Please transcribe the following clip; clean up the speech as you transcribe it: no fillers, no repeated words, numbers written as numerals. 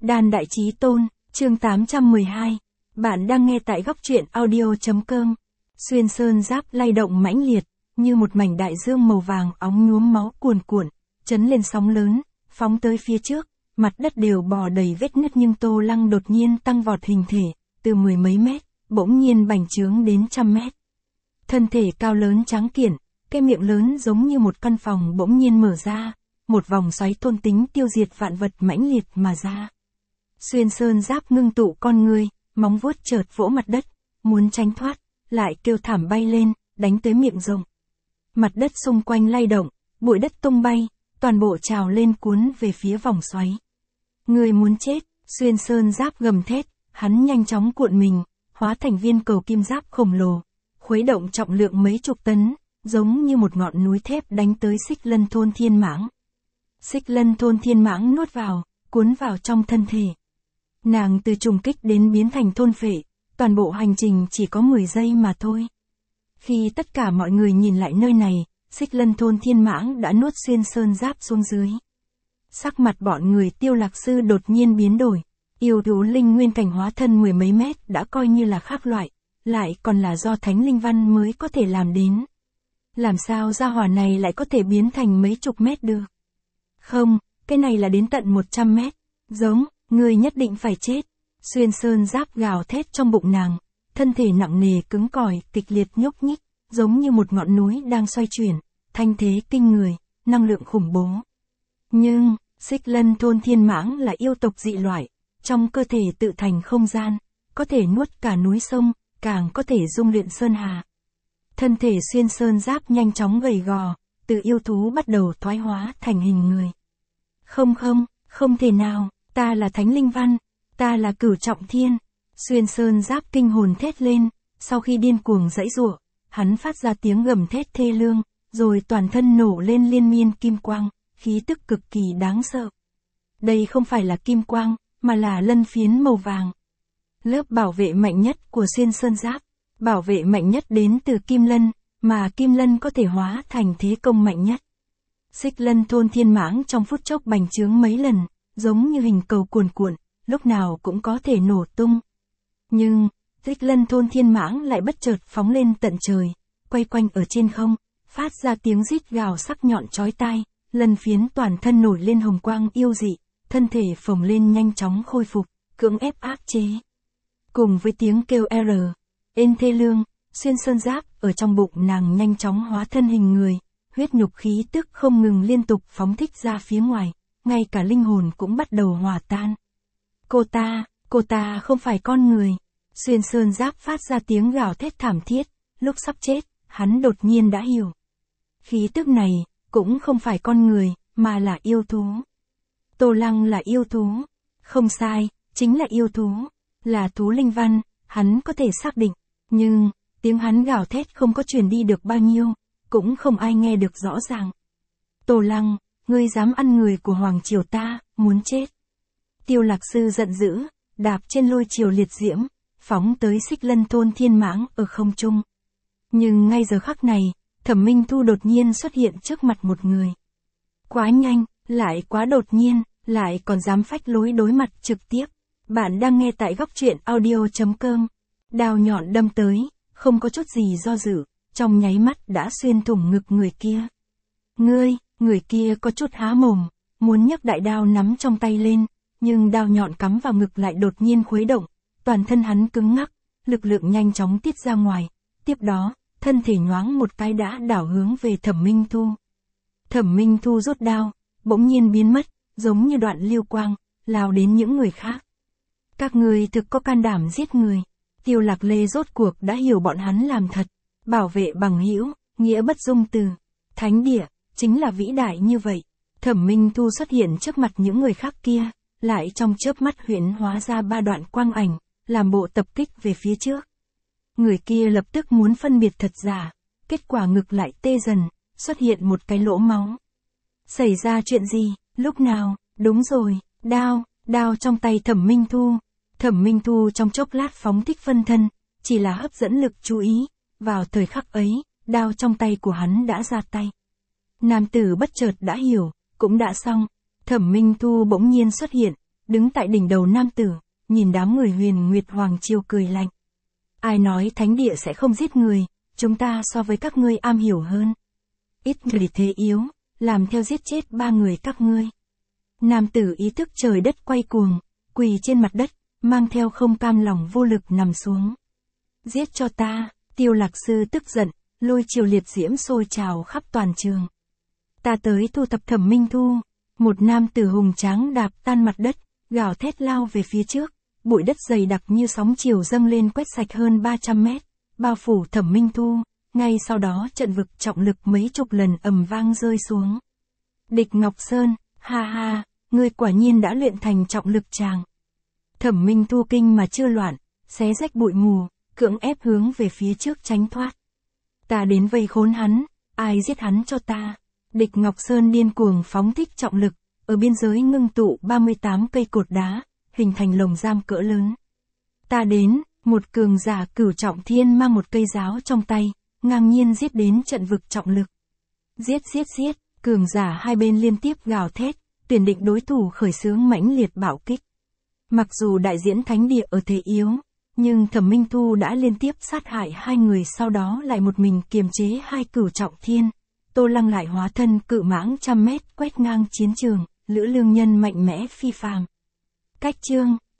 Đan Đại Chí Tôn, chương 812. Bạn đang nghe tại góc truyện audio.com. Xuyên sơn giáp lay động mãnh liệt, như một mảnh đại dương màu vàng óng nhuốm máu cuồn cuộn, chấn lên sóng lớn, phóng tới phía trước, mặt đất đều bò đầy vết nứt nhưng Tô Lăng đột nhiên tăng vọt hình thể, từ mười mấy mét, bỗng nhiên bành trướng đến trăm mét. Thân thể cao lớn tráng kiện, cái miệng lớn giống như một căn phòng bỗng nhiên mở ra, một vòng xoáy thôn tính tiêu diệt vạn vật mãnh liệt mà ra. Xuyên sơn giáp ngưng tụ con người, móng vuốt chợt vỗ mặt đất, muốn tránh thoát, lại kêu thảm bay lên, đánh tới miệng rộng. Mặt đất xung quanh lay động, bụi đất tung bay, toàn bộ trào lên cuốn về phía vòng xoáy. Người muốn chết, xuyên sơn giáp gầm thét, hắn nhanh chóng cuộn mình, hóa thành viên cầu kim giáp khổng lồ, khuấy động trọng lượng mấy chục tấn, giống như một ngọn núi thép đánh tới Xích Lân Thôn Thiên Mãng. Xích Lân Thôn Thiên Mãng nuốt vào, cuốn vào trong thân thể. Nàng từ trùng kích đến biến thành thôn phệ, toàn bộ hành trình chỉ có 10 giây mà thôi. Khi tất cả mọi người nhìn lại nơi này, Xích Lân Thôn Thiên Mãng đã nuốt xuyên sơn giáp xuống dưới. Sắc mặt bọn người Tiêu Lạc Sư đột nhiên biến đổi, yêu thú linh nguyên cảnh hóa thân mười mấy mét đã coi như là khác loại, lại còn là do Thánh Linh Văn mới có thể làm đến. Làm sao gia hỏa này lại có thể biến thành mấy chục mét được? Không, cái này là đến tận 100 mét. Giống, người nhất định phải chết. Xuyên sơn giáp gào thét trong bụng nàng, thân thể nặng nề cứng cỏi, kịch liệt nhúc nhích, giống như một ngọn núi đang xoay chuyển, thanh thế kinh người, năng lượng khủng bố. Nhưng, Xích Lân Thôn Thiên Mãng là yêu tộc dị loại, trong cơ thể tự thành không gian, có thể nuốt cả núi sông, càng có thể dung luyện sơn hà. Thân thể xuyên sơn giáp nhanh chóng gầy gò, từ yêu thú bắt đầu thoái hóa thành hình người. Không thể nào, ta là Thánh Linh Văn, ta là Cửu Trọng Thiên. Xuyên sơn giáp kinh hồn thét lên, sau khi điên cuồng giãy giụa, hắn phát ra tiếng gầm thét thê lương, rồi toàn thân nổ lên liên miên kim quang, khí tức cực kỳ đáng sợ. Đây không phải là kim quang, mà là lân phiến màu vàng. Lớp bảo vệ mạnh nhất của xuyên sơn giáp, bảo vệ mạnh nhất đến từ kim lân, mà kim lân có thể hóa thành thế công mạnh nhất. Xích Lân Thôn Thiên Mãng trong phút chốc bành trướng mấy lần, giống như hình cầu cuồn cuộn, lúc nào cũng có thể nổ tung. Nhưng, Xích Lân Thôn Thiên Mãng lại bất chợt phóng lên tận trời, quay quanh ở trên không, phát ra tiếng rít gào sắc nhọn chói tai, lân phiến toàn thân nổi lên hồng quang yêu dị, thân thể phồng lên nhanh chóng khôi phục, cưỡng ép áp chế. Cùng với tiếng kêu ên thê lương, xuyên sơn giáp ở trong bụng nàng nhanh chóng hóa thân hình người, huyết nhục khí tức không ngừng liên tục phóng thích ra phía ngoài, ngay cả linh hồn cũng bắt đầu hòa tan. Cô ta không phải con người. Xuyên sơn giáp phát ra tiếng gào thét thảm thiết, lúc sắp chết, hắn đột nhiên đã hiểu. Khí tức này, cũng không phải con người, mà là yêu thú. Tô Lăng là yêu thú. Không sai, chính là yêu thú. Là thú linh văn, hắn có thể xác định. Nhưng, tiếng hắn gào thét không có truyền đi được bao nhiêu, cũng không ai nghe được rõ ràng. Tô Lăng, ngươi dám ăn người của Hoàng Triều ta, muốn chết. Tiêu Lạc Sư giận dữ, đạp trên lôi triều liệt diễm, phóng tới Xích Lân Thôn Thiên Mãng ở không trung. Nhưng ngay giờ khắc này, Thẩm Minh Thu đột nhiên xuất hiện trước mặt một người. Quá nhanh, lại quá đột nhiên, lại còn dám phách lối đối mặt trực tiếp. Bạn đang nghe tại góc truyện audio.com. Đao nhọn đâm tới, không có chút gì do dự, trong nháy mắt đã xuyên thủng ngực người kia. Người kia có chút há mồm, muốn nhấc đại đao nắm trong tay lên, nhưng đao nhọn cắm vào ngực lại đột nhiên khuấy động, toàn thân hắn cứng ngắc, lực lượng nhanh chóng tiết ra ngoài, tiếp đó, thân thể nhoáng một cái đã đảo hướng về Thẩm Minh Thu. Thẩm Minh Thu rút đao, bỗng nhiên biến mất, giống như đoạn lưu quang, lao đến những người khác. Các người thực có can đảm giết người. Tiêu Lạc Lê rốt cuộc đã hiểu bọn hắn làm thật, bảo vệ bằng hữu, nghĩa bất dung từ. Thánh địa, chính là vĩ đại như vậy. Thẩm Minh Thu xuất hiện trước mặt những người khác kia, lại trong chớp mắt huyễn hóa ra 3 đoạn quang ảnh, làm bộ tập kích về phía trước. Người kia lập tức muốn phân biệt thật giả, kết quả ngực lại tê dần, xuất hiện một cái lỗ máu. Xảy ra chuyện gì, lúc nào, đúng rồi, đao trong tay Thẩm Minh Thu. Thẩm Minh Thu trong chốc lát phóng thích phân thân, chỉ là hấp dẫn lực chú ý, vào thời khắc ấy, đao trong tay của hắn đã ra tay. Nam tử bất chợt đã hiểu, cũng đã xong, Thẩm Minh Thu bỗng nhiên xuất hiện, đứng tại đỉnh đầu nam tử, nhìn đám người Huyền Nguyệt Hoàng Triều cười lạnh. Ai nói thánh địa sẽ không giết người, chúng ta so với các ngươi am hiểu hơn. Ít người thế yếu, làm theo giết chết 3 người các ngươi. Nam tử ý thức trời đất quay cuồng, quỳ trên mặt đất, mang theo không cam lòng vô lực nằm xuống. Giết cho ta, Tiêu Lạc Sư tức giận, lôi triều liệt diễm sôi trào khắp toàn trường. Ta tới thu thập Thẩm Minh Thu. Một nam tử hùng tráng đạp tan mặt đất, gào thét lao về phía trước, bụi đất dày đặc như sóng chiều dâng lên quét sạch hơn 300 mét, bao phủ Thẩm Minh Thu, ngay sau đó trận vực trọng lực mấy chục lần ầm vang rơi xuống. Địch Ngọc Sơn, ha ha, ngươi quả nhiên đã luyện thành trọng lực tràng. Thẩm Minh Thu kinh mà chưa loạn, xé rách bụi mù, cưỡng ép hướng về phía trước tránh thoát. Ta đến vây khốn hắn, ai giết hắn cho ta. Địch Ngọc Sơn điên cuồng phóng thích trọng lực, ở biên giới ngưng tụ 38 cây cột đá, hình thành lồng giam cỡ lớn. Ta đến, một cường giả cửu trọng thiên mang một cây giáo trong tay, ngang nhiên giết đến trận vực trọng lực. Giết, cường giả hai bên liên tiếp gào thét, tuyển định đối thủ khởi xướng mãnh liệt bạo kích. Mặc dù đại diễn thánh địa ở thế yếu, nhưng Thẩm Minh Thu đã liên tiếp sát hại 2 người, sau đó lại một mình kiềm chế 2 cửu trọng thiên. Tô Lăng lại hóa thân cự mãng trăm mét quét ngang chiến trường, Lữ Lương Nhân mạnh mẽ phi phàm. Cách chương